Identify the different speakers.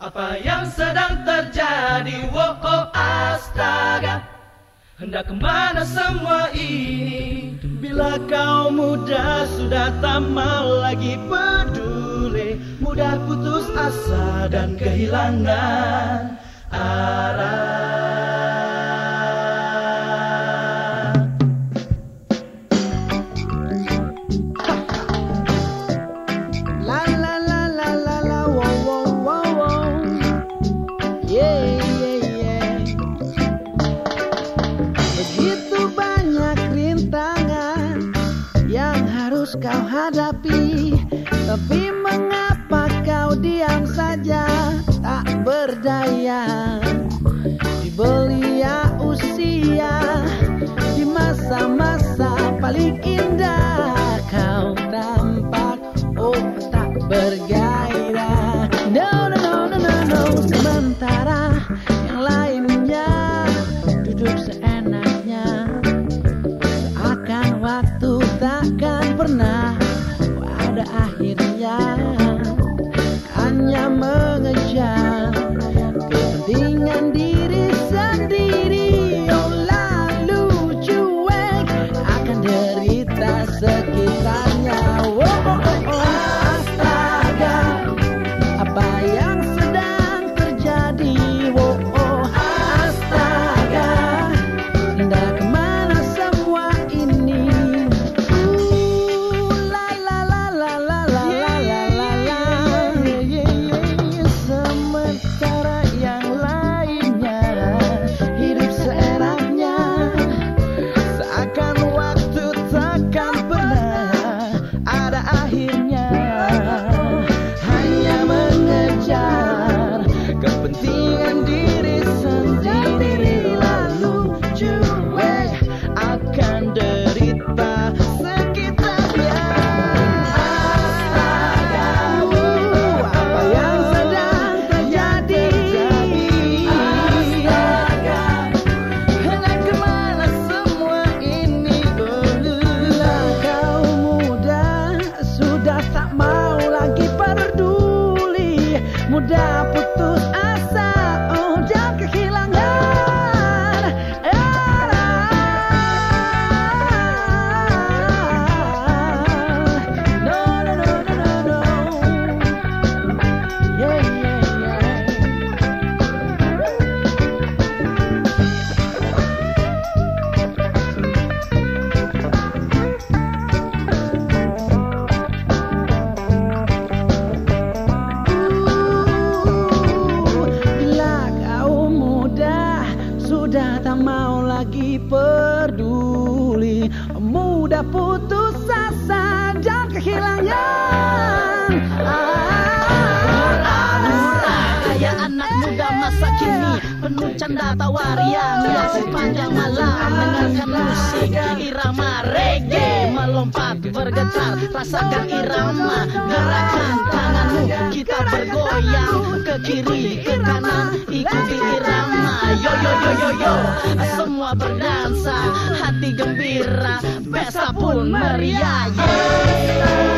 Speaker 1: Apa yang sedang terjadi? Wow, oh, astaga, hendak kemana semua ini? Bila kau muda sudah tak mau lagi peduli, mudah putus asa dan kehilangan arah.
Speaker 2: La la la la la la, wow wow wow wow, yeah yeah yeah. Begitu banyak rintangan yang harus kau hadapi, tapi mengapa kau diam saja tak berdaya? Di belia usia, di masa-masa paling indah, kau tampak tak bergairah. No no no no no no. Sementara yang lainnya duduk seenaknya, seakan waktu takkan pernah ada akhirnya, hanya mengejar kepentingan diri sendiri. Oh, lalu cuek akan derita sekitarnya. Oh, oh, oh, oh. Astaga, apa yang sedang terjadi? Oh, oh, astaga, hendak kemana semua ini? La la la la la la la la la la. Sementara yang lainnya hidup seenaknya, seakan waktu takkan pernah ada akhirnya, hanya mengejar kepentingan diri sendiri. Lalu cuek akan derita sekitarnya. Astaga, apa yang sedang terjadi? Astaga, hendak kemana semua ini? Bila kau muda sudah tak mau lagi peduli, mudah putus asa, oh, dan kehilangan arah. No no no no no no. Yeah yeah yeah. Bila kau muda sudah tak mau lagi peduli, mudah putus asa dan kehilangan
Speaker 3: Gaya anak muda masa kini penuh canda tawa riang, sepanjang malam dengarkan musik irama reggae, melompat bergetar rasakan irama, gerakan tanganmu kita bergoyang ke kiri ke kanan ikuti irama. Yo yo yo yo yo, semua berdansa, hati gembira, pesta pun meriah. Yeah.